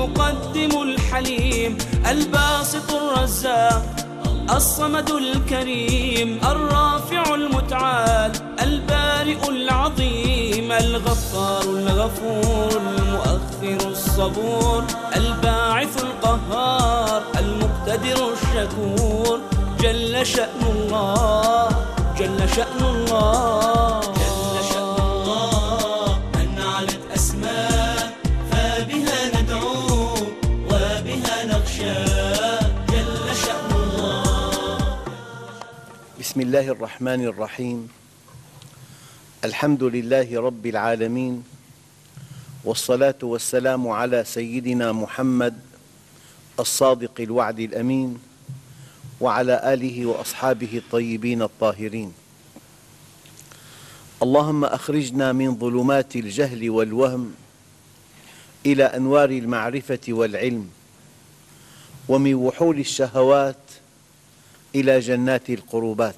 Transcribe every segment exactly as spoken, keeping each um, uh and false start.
المقدم الحليم الباسط الرزاق الصمد الكريم الرافع المتعال البارئ العظيم الغفار الغفور المؤخر الصبور الباعث القهار المقتدر الشكور جل شأن الله جل شأن الله جل شأن الله من علت أسماء فبها ندعو وبها نخشى جل شأن الله. بسم الله الرحمن الرحيم. الحمد لله رب العالمين، والصلاة والسلام على سيدنا محمد الصادق الوعد الأمين، وعلى آله وأصحابه الطيبين الطاهرين. اللهم أخرجنا من ظلمات الجهل والوهم إلى أنوار المعرفة والعلم، ومن وحول الشهوات إلى جنات القربات.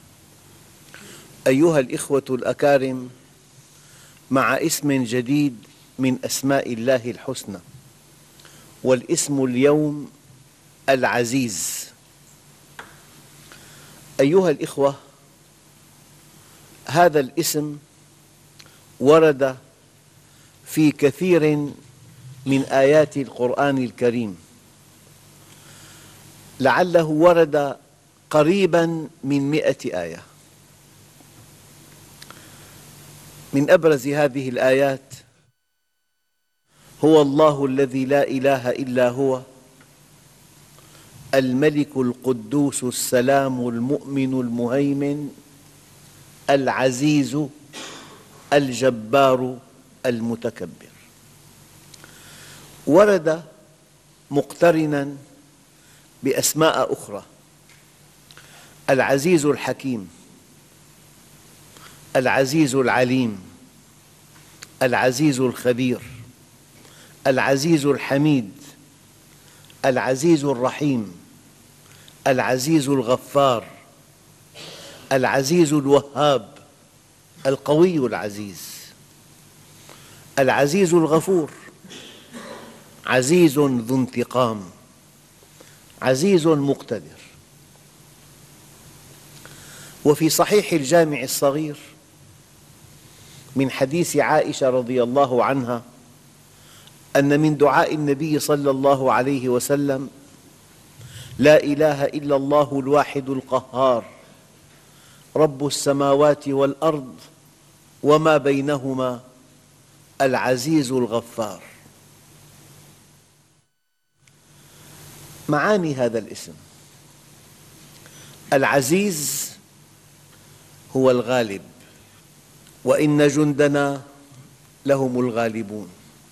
أيها الإخوة الأكارم، مع اسم جديد من أسماء الله الحسنى، والاسم اليوم العزيز. أيها الإخوة، هذا الاسم ورد في كثير من آيات القرآن الكريم، لعله ورد قريباً من مئة آية. من أبرز هذه الآيات: هو الله الذي لا إله إلا هو الملك القدوس السلام المؤمن المهيمن العزيز الجبار المتكبر. ورد مقترناً بأسماء أخرى: العزيز الحكيم، العزيز العليم، العزيز الخبير، العزيز الحميد، العزيز الرحيم، العزيز الغفار، العزيز الوهاب، القوي العزيز، العزيز الغفور، عزيز ذو انتقام، عزيز مقتدر. وفي صحيح الجامع الصغير من حديث عائشة رضي الله عنها أن من دعاء النبي صلى الله عليه وسلم: لا إله إلا الله الواحد القهار رب السماوات والأرض وما بينهما العزيز الغفار. معاني هذا الاسم: العزيز هو الغالب، وإن جندنا لهم الغالبون.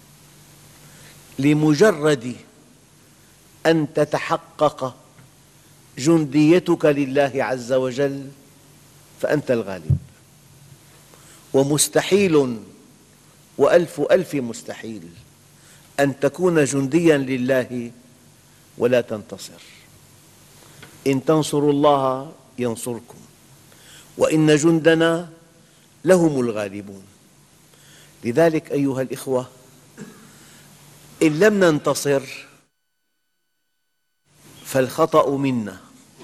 لمجرد أن تتحقق جنديتك لله عز وجل فأنت الغالب، ومستحيل وألف ألف مستحيل أن تكون جندياً لله ولا تنتصر. إن تنصروا الله ينصركم، وإن جندنا لهم الغالبون. لذلك أيها الإخوة، إن لم ننتصر فالخطأ منا.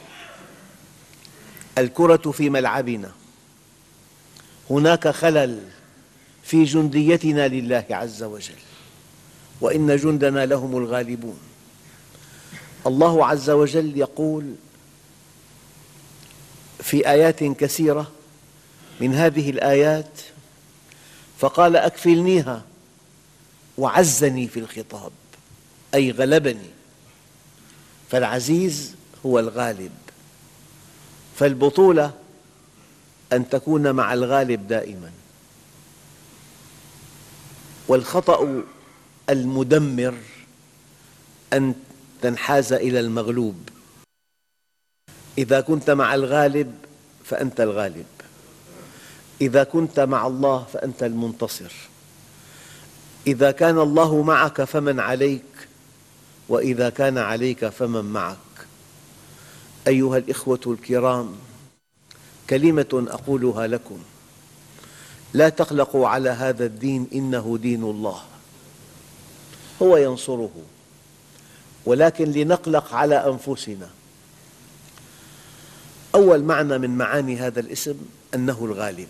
الكرة في ملعبنا، هناك خلل في جنديتنا لله عز وجل، وإن جندنا لهم الغالبون. الله عز وجل يقول في آيات كثيرة من هذه الآيات: فقال أكفلنيها وعزني في الخطاب، أي غلبني. فالعزيز هو الغالب، فالبطولة أن تكون مع الغالب دائماً. والخطأ المدمر أن تنحاز إلى المغلوب. إذا كنت مع الغالب فأنت الغالب، إذا كنت مع الله فأنت المنتصر. إذا كان الله معك فمن عليك، وإذا كان عليك فمن معك. أيها الإخوة الكرام، كلمة أقولها لكم: لا تقلقوا على هذا الدين، إنه دين الله، هو ينصره ولكن لنقلق على أنفسنا. أول معنى من معاني هذا الاسم أنه الغالب،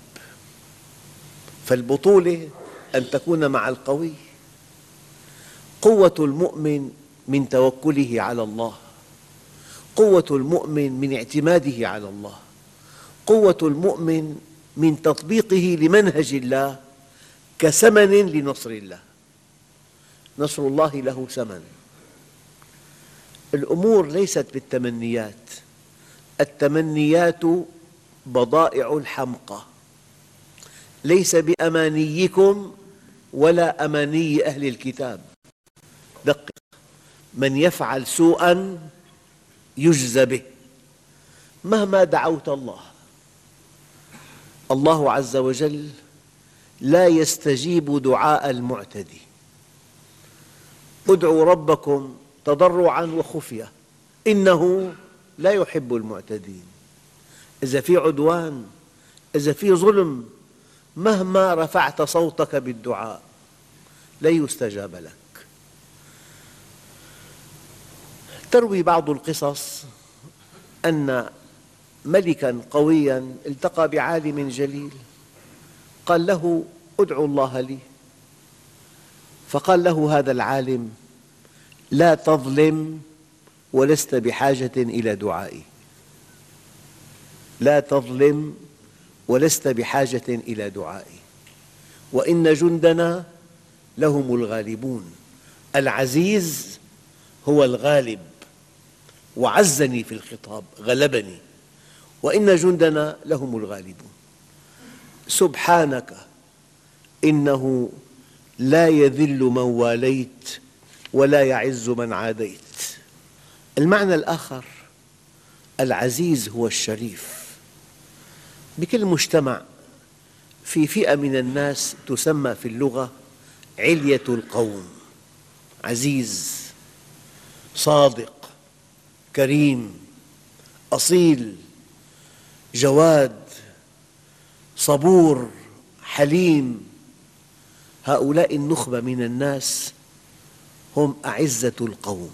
فالبطولة أن تكون مع القوي. قوة المؤمن من توكله على الله، قوة المؤمن من اعتماده على الله، قوة المؤمن من تطبيقه لمنهج الله كثمن لنصر الله. نصر الله له ثمن. الأمور ليست بالتمنيات، التمنيات بضائع الحمقى، ليس بأمانيكم ولا أماني أهل الكتاب. دقق، من يفعل سوءاً يجزى به مهما دعوت الله. الله عز وجل لا يستجيب دعاء المعتدي. ادعوا ربكم تضرعاً وخفية إنه لا يحب المعتدين. إذا في عدوان، إذا في ظلم، مهما رفعت صوتك بالدعاء لا يستجاب لك. تروي بعض القصص أن ملكاً قوياً التقى بعالم جليل، قال له: ادعو الله لي. فقال له هذا العالم: لا تظلم ولست بحاجة إلى دعائي. لا تظلم ولست بحاجة إلى دعائي، وإن جندنا لهم الغالبون. العزيز هو الغالب، وعزني في الخطاب، غلبني، وإن جندنا لهم الغالبون. سبحانك إنه لا يذل من واليت ولا يعز من عاديت. المعنى الآخر: العزيز هو الشريف. بكل مجتمع في فئة من الناس تسمى في اللغة علية القوم. عزيز، صادق، كريم، أصيل، جواد، صبور، حليم. هؤلاء النخبة من الناس هم أعزة القوم.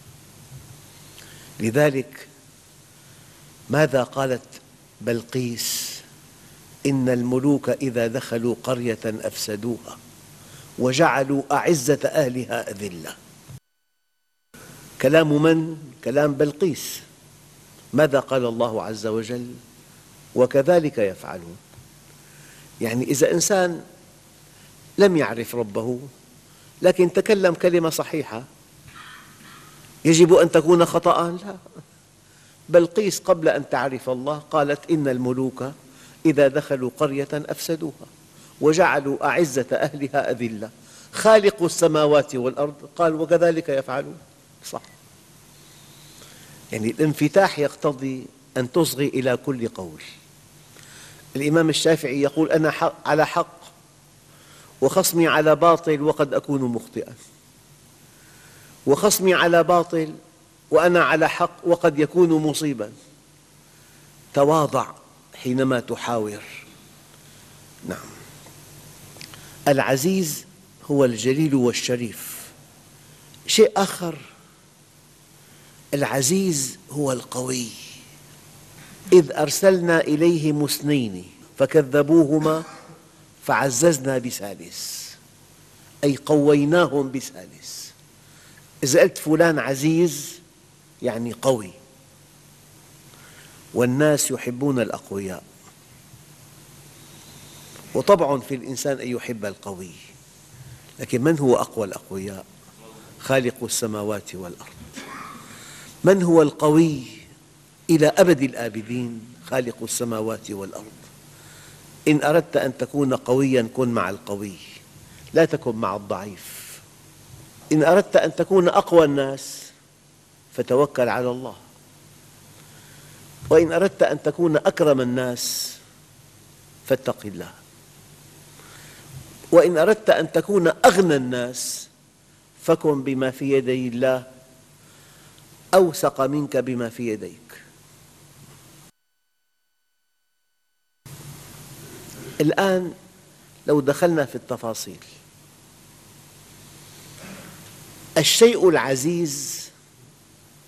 لذلك ماذا قالت بلقيس؟ إن الملوك إذا دخلوا قرية أفسدوها وجعلوا أعزة أهلها أذلة. كلام من؟ كلام بلقيس. ماذا قال الله عز وجل؟ وكذلك يفعلون. يعني إذا إنسان لم يعرف ربه لكن تكلم كلمة صحيحة يجب أن تكون خطأ؟ لا. بلقيس قبل أن تعرف الله قالت: إن الملوك إذا دخلوا قرية أفسدوها وجعلوا أعزة أهلها أذلة. خالق السماوات والأرض قال: وكذلك يفعلون. صح. يعني الانفتاح يقتضي أن تصغي إلى كل قول. الإمام الشافعي يقول: أنا حق على حق وخصمي على باطل وقد أكون مخطئا، وخصمي على باطل وأنا على حق وقد يكون مصيبا. تواضع حينما تحاور. نعم، العزيز هو الجليل والشريف. شيء آخر: العزيز هو القوي. إذ أرسلنا إليهم اثنين فكذبوهما فعززنا بثالث، أي قويناهم بثالث. إذا قلت فلان عزيز يعني قوي، والناس يحبون الأقوياء، وطبع في الإنسان أن يحب القوي. لكن من هو أقوى الأقوياء؟ خالق السماوات والأرض. من هو القوي إلى أبد الآبدين؟ خالق السماوات والأرض. إن أردت أن تكون قوياً كن مع القوي، لا تكن مع الضعيف. إن أردت أن تكون أقوى الناس فتوكل على الله، وإن أردت أن تكون أكرم الناس فاتق الله، وإن أردت أن تكون أغنى الناس فكن بما في يدي الله أوثق منك بما في يديك. الآن لو دخلنا في التفاصيل، الشيء العزيز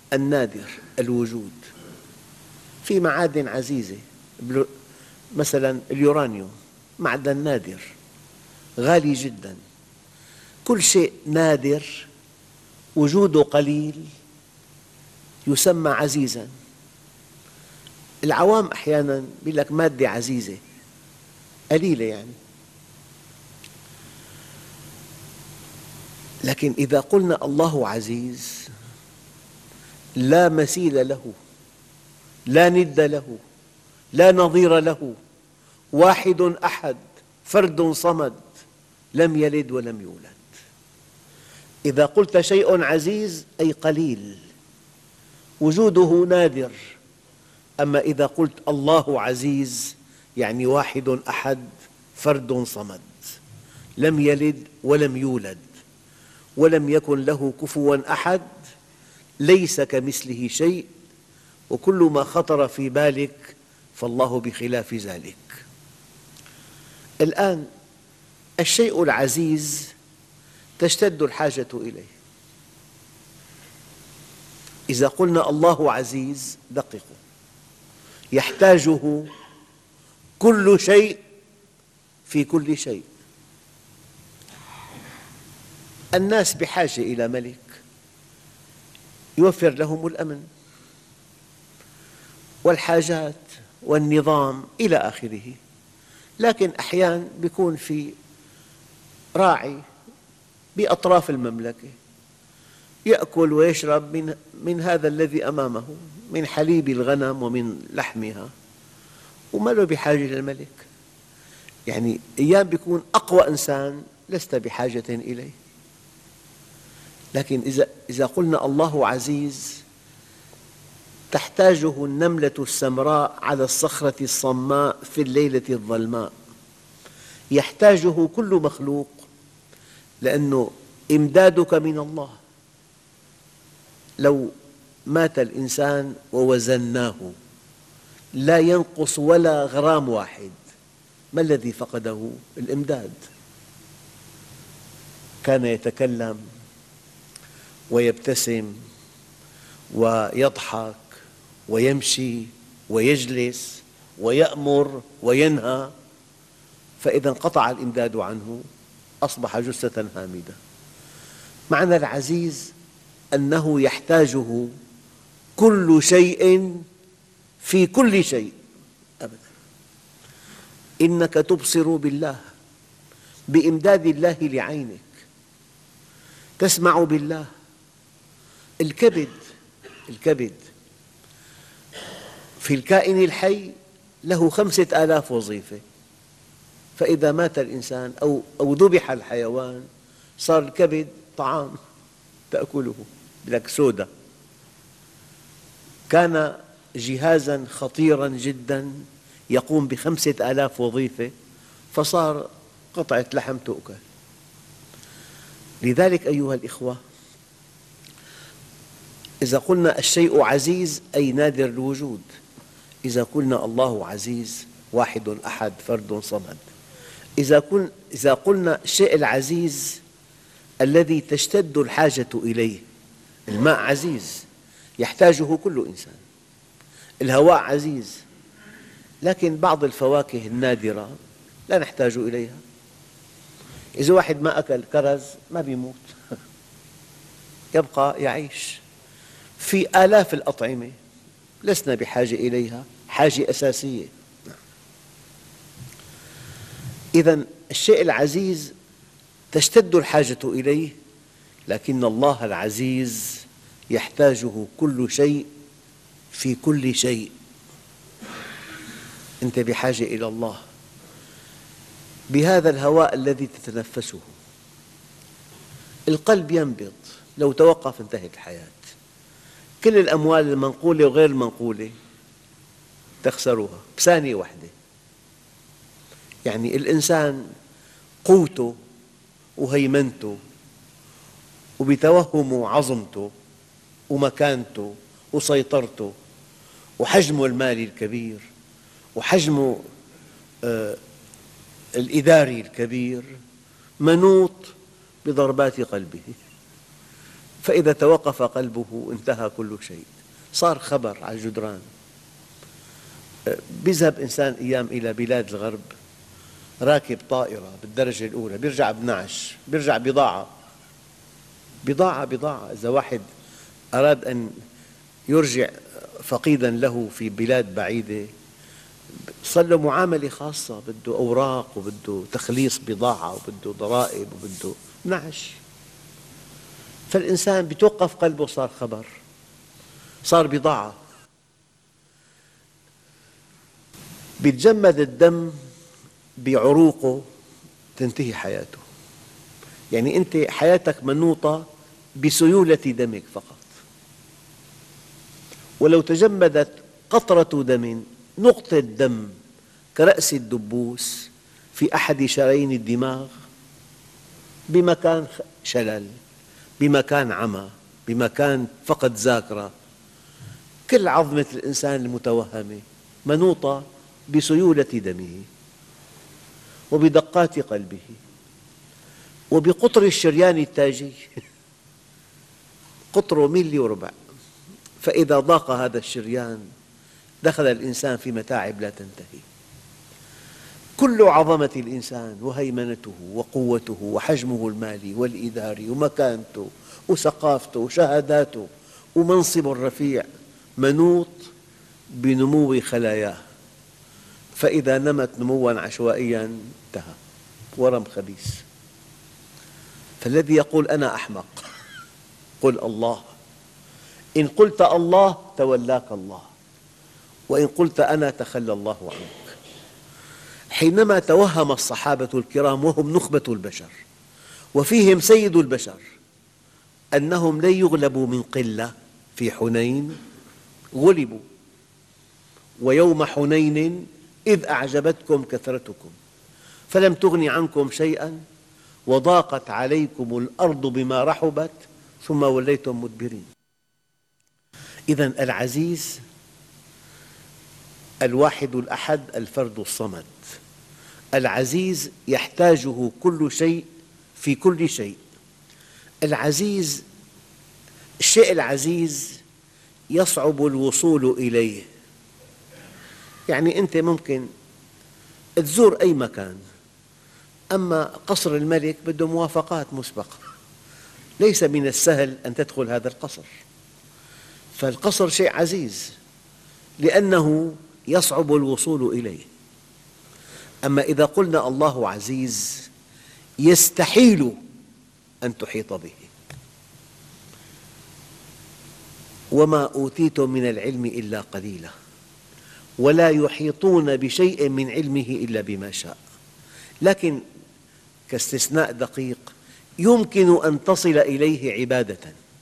النادر الوجود. في معادن عزيزة مثلا اليورانيوم، معدن نادر غالي جدا. كل شيء نادر وجوده قليل يسمى عزيزا. العوام أحيانا يقول لك مادة عزيزة قليلة يعني، لكن إذا قلنا الله عزيز لا مثيل له، لا ند له، لا نظير له، واحد أحد، فرد صمد، لم يلد ولم يولد. إذا قلت شيء عزيز أي قليل وجوده نادر. أما إذا قلت الله عزيز يعني واحد أحد، فرد صمد، لم يلد ولم يولد، ولم يكن له كفواً أحد، ليس كمثله شيء، وكل ما خطر في بالك فالله بخلاف ذلك. الآن الشيء العزيز تشتد الحاجة إليه. إذا قلنا الله عزيز دققوا، يحتاجه كل شيء في كل شيء. الناس بحاجة إلى ملك يوفر لهم الأمن والحاجات والنظام إلى آخره، لكن أحياناً يكون في راعي بأطراف المملكة يأكل ويشرب من, من هذا الذي أمامه، من حليب الغنم ومن لحمها، وما له بحاجة للملك. يعني أيام يكون أقوى إنسان لست بحاجة إليه. لكن إذا, إذا قلنا الله عزيز تحتاجه النملة السمراء على الصخرة الصماء في الليلة الظلماء، يحتاجه كل مخلوق، لأنه إمدادك من الله. لو مات الإنسان ووزناه لا ينقص ولا غرام واحد، ما الذي فقده؟ الإمداد. كان يتكلم ويبتسم ويضحك ويمشي ويجلس ويأمر وينهى، فإذا انقطع الإمداد عنه أصبح جثة هامدة. معنى العزيز أنه يحتاجه كل شيء في كل شيء أبدا. إنك تبصر بالله، بإمداد الله لعينك، تسمع بالله. الكبد الكبد في الكائن الحي له خمسة آلاف وظيفة، فإذا مات الإنسان أو أو ذبح الحيوان صار الكبد طعام تأكله، لك سودا. كان جهازاً خطيراً جداً يقوم بخمسة آلاف وظيفة، فصار قطعة لحم تؤكل. لذلك أيها الإخوة، إذا قلنا الشيء عزيز أي نادر الوجود. إذا قلنا الله عزيز واحد أحد، فرد صمد. إذا, كن إذا قلنا الشيء العزيز الذي تشتد الحاجة إليه، الماء عزيز يحتاجه كل إنسان، الهواء عزيز، لكن بعض الفواكه النادرة لا نحتاج إليها. إذا واحد ما أكل كرز ما بيموت، يبقى يعيش. في آلاف الأطعمة لسنا بحاجة إليها، حاجة أساسية. إذن الشيء العزيز تشتد الحاجة إليه، لكن الله العزيز يحتاجه كل شيء في كل شيء. أنت بحاجة إلى الله بهذا الهواء الذي تتنفسه. القلب ينبض، لو توقف انتهت الحياة. كل الأموال المنقولة وغير المنقولة تخسرها بثانية واحدة. يعني الإنسان قوته وهيمنته وبتوهمه عظمته ومكانته وسيطرته وحجمه المالي الكبير وحجمه آه الإداري الكبير منوط بضربات قلبه. فإذا توقف قلبه انتهى كل شيء، صار خبر على الجدران. بيذهب إنسان أيام إلى بلاد الغرب راكب طائرة بالدرجة الأولى، بيرجع بنعش، بيرجع بضاعة بضاعة بضاعة. إذا واحد أراد أن يرجع فقيدا له في بلاد بعيدة صار له معاملة خاصة، بده أوراق وبده تخليص بضاعة وبده ضرائب وبده نعش. فالإنسان بيتوقف قلبه صار خبر، صار بضاعة. بيتجمد الدم بعروقه تنتهي حياته. يعني أنت حياتك منوطة بسيولة دمك فقط، ولو تجمدت قطرة دم، نقطة دم كرأس الدبوس في أحد شرايين الدماغ، بمكان شلل، بمكان عمى، بمكان فقد ذاكرة، كل عظمة الإنسان المتوهمة منوطة بسيولة دمه وبدقات قلبه وبقطر الشريان التاجي. قطره ميلي وربع، فإذا ضاق هذا الشريان دخل الإنسان في متاعب لا تنتهي. كل عظمة الإنسان وهيمنته وقوته وحجمه المالي والإداري ومكانته وثقافته وشهاداته ومنصبه الرفيع منوط بنمو خلاياه، فإذا نمت نمواً عشوائياً انتهى، ورم خبيث. فالذي يقول أنا أحمق قل الله، إن قلت الله تولاك الله، وإن قلت أنا تخلى الله عنك. حينما توهم الصحابة الكرام وهم نخبة البشر وفيهم سيد البشر أنهم لن يغلبوا من قلة في حنين، غلبوا. ويوم حنين إذ أعجبتكم كثرتكم فلم تغن عنكم شيئا وضاقت عليكم الأرض بما رحبت ثم وليتم مدبرين. إذن العزيز الواحد الأحد الفرد الصمد، العزيز يحتاجه كل شيء في كل شيء. العزيز، الشيء العزيز يصعب الوصول إليه. يعني أنت ممكن تزور أي مكان، أما قصر الملك بده موافقات مسبقة، ليس من السهل أن تدخل هذا القصر. فالقصر شيء عزيز لأنه يصعب الوصول إليه. أما إذا قلنا الله عزيز يستحيل أن تحيط به. وما أوتيتم من العلم إلا قليلا ولا يحيطون بشيء من علمه إلا بما شاء. لكن كاستثناء دقيق، يمكن أن تصل إليه عبادة،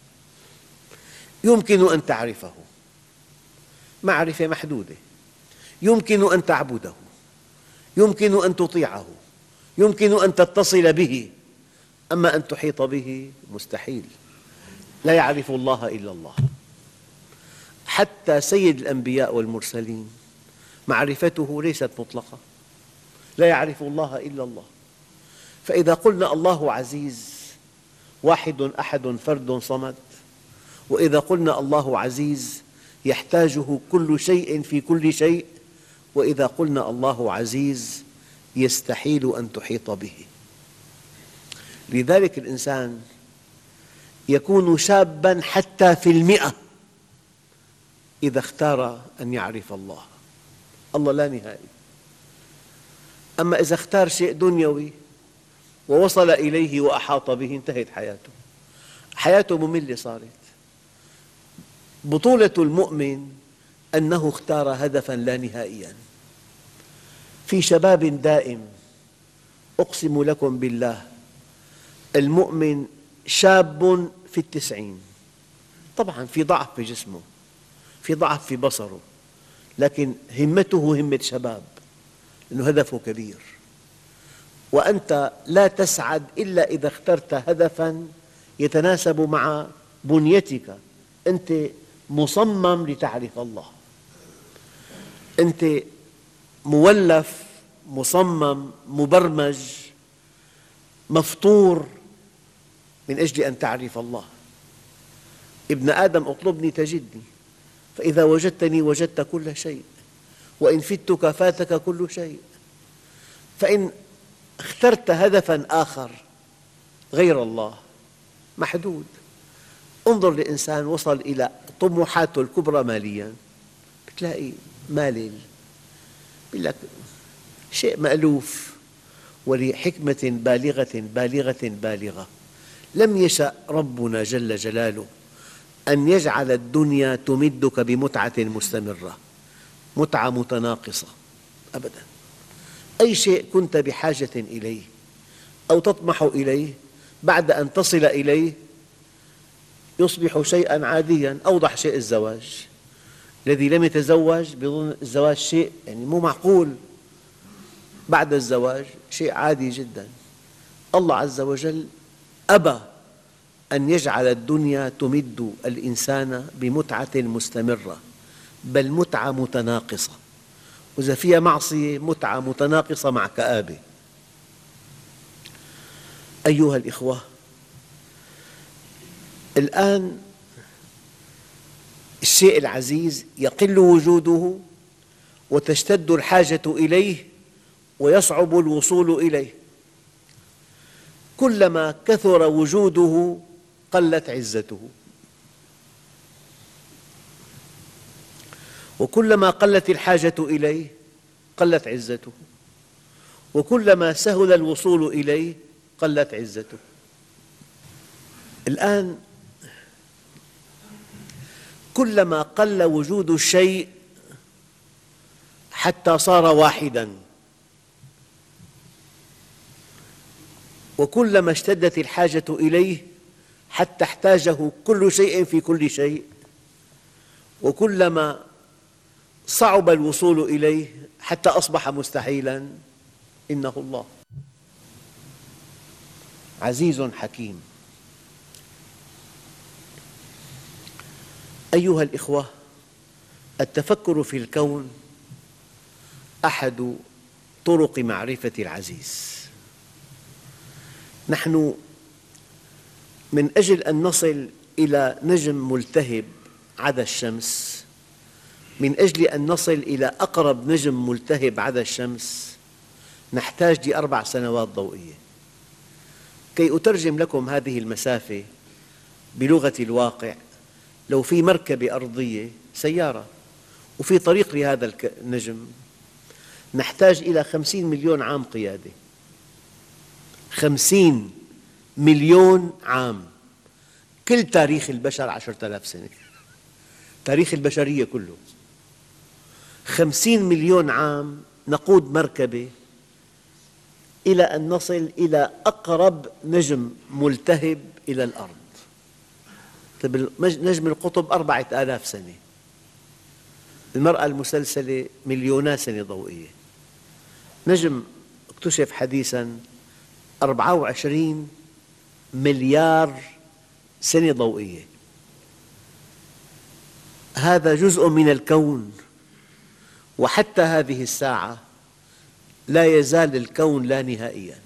يمكن أن تعرفه معرفة محدودة، يمكن أن تعبده، يمكن أن تطيعه، يمكن أن تتصل به. أما أن تحيط به مستحيل. لا يعرف الله إلا الله. حتى سيد الأنبياء والمرسلين معرفته ليست مطلقة، لا يعرف الله إلا الله. فإذا قلنا الله عزيز واحد أحد فرد صمد، وإذا قلنا الله عزيز يحتاجه كل شيء في كل شيء، وإذا قلنا الله عزيز يستحيل أن تحيط به. لذلك الإنسان يكون شاباً حتى في المئة إذا اختار أن يعرف الله. الله لا نهائي. أما إذا اختار شيء دنيوي ووصل إليه وأحاط به انتهت حياته، حياته مملة صارت. بطولة المؤمن أنه اختار هدفاً لا نهائياً. في شباب دائم، أقسم لكم بالله المؤمن شاب في التسعين، طبعاً في ضعف في جسمه، في ضعف في بصره، لكن همته همة شباب، لأنه هدفه كبير. وأنت لا تسعد إلا إذا اخترت هدفاً يتناسب مع بنيتك. أنت مصمم لتعرف الله، أنت مولف، مصمم، مبرمج، مفطور من أجل أن تعرف الله. ابن آدم اطلبني تجدني، فإذا وجدتني وجدت كل شيء، وإن فتك فاتك كل شيء. فإن اخترت هدفاً آخر غير الله محدود. انظر لإنسان وصل إلى طموحاته الكبرى مالياً، بتلاقي مالل، يقول لك شيء مألوف، ولحكمة بالغة بالغة بالغة لم يشأ ربنا جل جلاله أن يجعل الدنيا تمدك بمتعة مستمرة، متعة متناقصة أبداً. أي شيء كنت بحاجة إليه أو تطمح إليه بعد أن تصل إليه يصبح شيئاً عادياً. أوضح شيء الزواج، الذي لم يتزوج بظن الزواج شيء يعني مو معقول، بعد الزواج شيء عادي جداً. الله عز وجل أبى أن يجعل الدنيا تمد الإنسان بمتعة مستمرة، بل متعة متناقصة، وإذا فيها معصية متعة متناقصة مع كآبة. أيها الإخوة، الآن الشيء العزيز يقل وجوده وتشتد الحاجة إليه ويصعب الوصول إليه. كلما كثر وجوده قلت عزته، وكلما قلت الحاجة إليه قلت عزته، وكلما سهل الوصول إليه قلت عزته. الآن كلما قل وجود الشيء حتى صار واحداً، وكلما اشتدت الحاجة إليه حتى احتاجه كل شيء في كل شيء، وكلما صعب الوصول إليه حتى أصبح مستحيلاً. إنه الله عزيز حكيم. أيها الإخوة، التفكر في الكون أحد طرق معرفة العزيز. نحن من أجل أن نصل إلى نجم ملتهب عدا الشمس، من أجل أن نصل إلى أقرب نجم ملتهب عدا الشمس نحتاج لأربع سنوات ضوئية. كي أترجم لكم هذه المسافة بلغة الواقع، لو في مركبة أرضية سيارة وفي طريق لهذا النجم نحتاج إلى خمسين مليون عام قيادة. خمسين مليون عام. كل تاريخ البشر عشرة آلاف سنة، تاريخ البشرية كله. خمسين مليون عام نقود مركبة إلى أن نصل إلى أقرب نجم ملتهب إلى الأرض. طيب نجم القطب أربعة آلاف سنة، المرأة المسلسلة مليونا سنة ضوئية. نجم اكتشف حديثاً أربعة وعشرين مليار سنة ضوئية. هذا جزء من الكون، وحتى هذه الساعة لا يزال الكون لا نهائياً.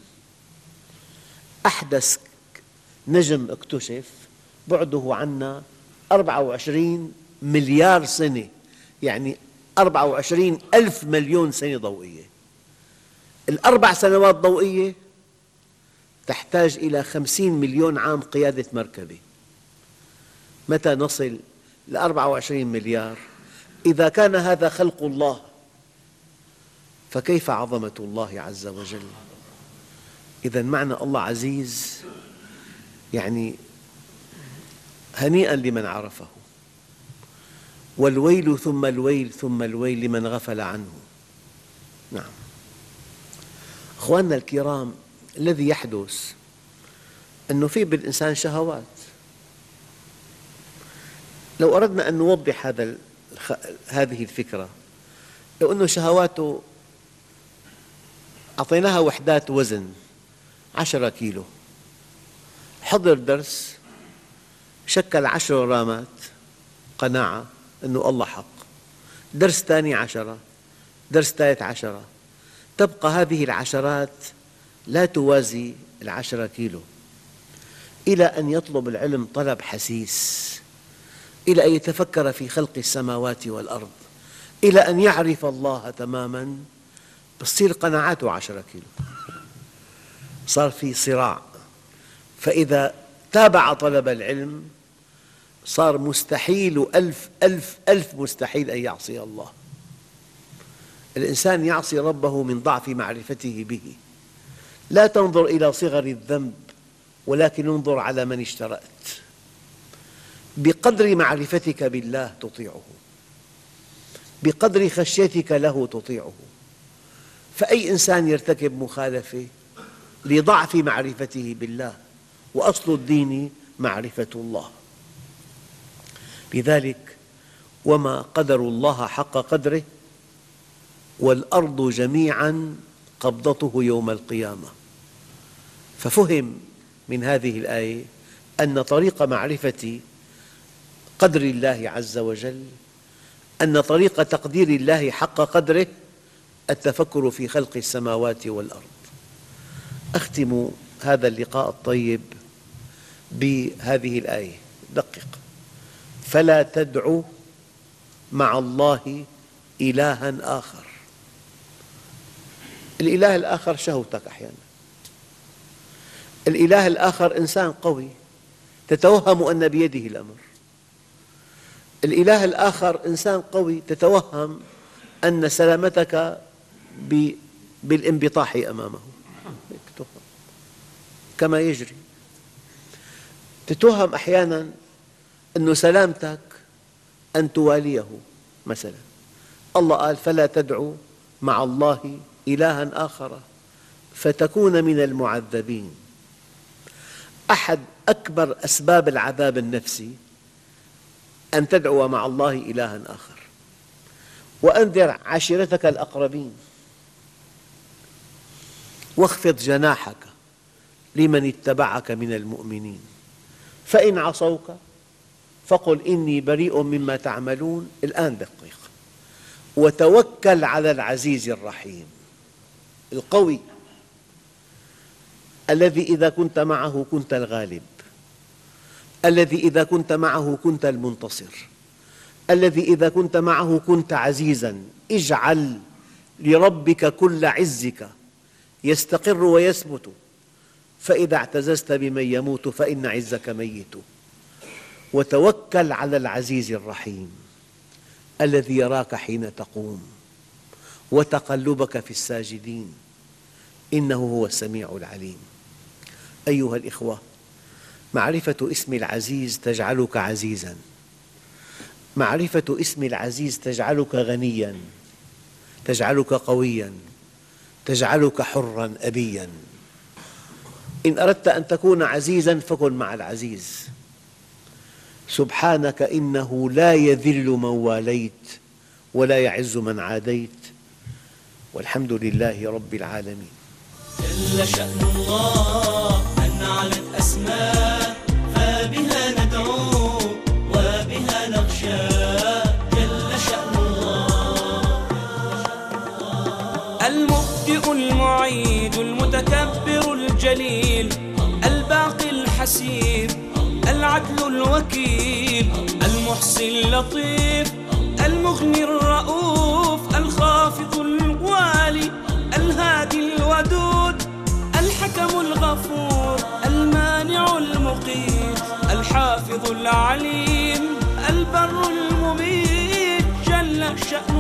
أحدث نجم اكتشف بعده عنا أربعة وعشرين مليار سنة، يعني أربعة وعشرين ألف مليون سنة ضوئية. الأربع سنوات ضوئية تحتاج إلى خمسين مليون عام قيادة مركبة. متى نصل لأربعة وعشرين مليار؟ إذا كان هذا خلق الله فكيف عظمة الله عز وجل؟ إذن معنى الله عزيز يعني هنيئاً لمن عرفه، والويل ثم الويل ثم الويل لمن غفل عنه. نعم أخواننا الكرام، الذي يحدث أنه في بالإنسان شهوات. لو أردنا أن نوضح هذا هذه الفكرة، لو أن شهواته أعطيناها وحدات وزن عشرة كيلو، حضر درس شكل عشر رامات قناعة أنه الله حق، درس ثاني عشرة، درس ثالث عشرة، تبقى هذه العشرات لا توازي العشرة كيلو، إلى أن يطلب العلم طلب حسيس إلى أن يتفكر في خلق السماوات والأرض، إلى أن يعرف الله تماماً، بتصير قناعاته عشرة كيلو، صار في صراع. فإذا تابع طلب العلم صار مستحيل ألف ألف ألف مستحيل أن يعصي الله. الإنسان يعصي ربه من ضعف معرفته به. لا تنظر إلى صغر الذنب، ولكن انظر على من اشترأت. بقدر معرفتك بالله تطيعه، بقدر خشيتك له تطيعه. فأي إنسان يرتكب مخالفة لضعف معرفته بالله، وأصل الدين معرفة الله. لذلك وما قدر الله حق قدره والأرض جميعاً قبضته يوم القيامة. ففهم من هذه الآية أن طريق معرفة قدر الله عز وجل، أن طريق تقدير الله حق قدره التفكر في خلق السماوات والأرض. أختم هذا اللقاء الطيب بهذه الآية، دقق: فلا تدع مع الله إلها آخر. الإله الآخر شهوتك أحيانا، الإله الآخر إنسان قوي تتوهم أن بيده الأمر، الإله الآخر إنسان قوي تتوهم أن سلامتك بالانبطاح أمامه، كما يجري. تتوهم أحيانا أن سلامتك أن تواليه مثلا. الله قال: فلا تدعوا مع الله إلها آخر فتكون من المعذبين. أحد أكبر أسباب العذاب النفسي أن تدعو مع الله إلها آخر. وأنذر عشيرتك الأقربين، واخفض جناحك لمن اتبعك من المؤمنين، فإن عصوك فقل إني بريء مما تعملون. الآن دقيق: وتوكل على العزيز الرحيم القوي الذي إذا كنت معه كنت الغالب، الذي إذا كنت معه كنت المنتصر، الذي إذا كنت معه كنت عزيزاً. اجعل لربك كل عزك يستقر ويثبت، فإذا اعتززت بمن يموت فإن عزك ميت. وتوكل على العزيز الرحيم الذي يراك حين تقوم وتقلبك في الساجدين، إنه هو السميع العليم. أيها الإخوة، معرفة اسم العزيز تجعلك عزيزاً، معرفة اسم العزيز تجعلك غنياً، تجعلك قوياً، تجعلك حراً أبياً. إن أردت أن تكون عزيزاً فكن مع العزيز. سبحانك إنه لا يذل من واليت ولا يعز من عاديت، والحمد لله رب العالمين. جل شأن الله أن علت أسماء، فبها ندعو وبها نخشى. جل شأن الله المبدئ المعيد المتكبر الجليل الباقي الحسيب العدل الوكيل المحصي اللطيف المغني الرؤوف الخافض الوالي الهادي الودود الحكم الغفور المانع المقيت الحافظ العليم البر المميت. جل شأنه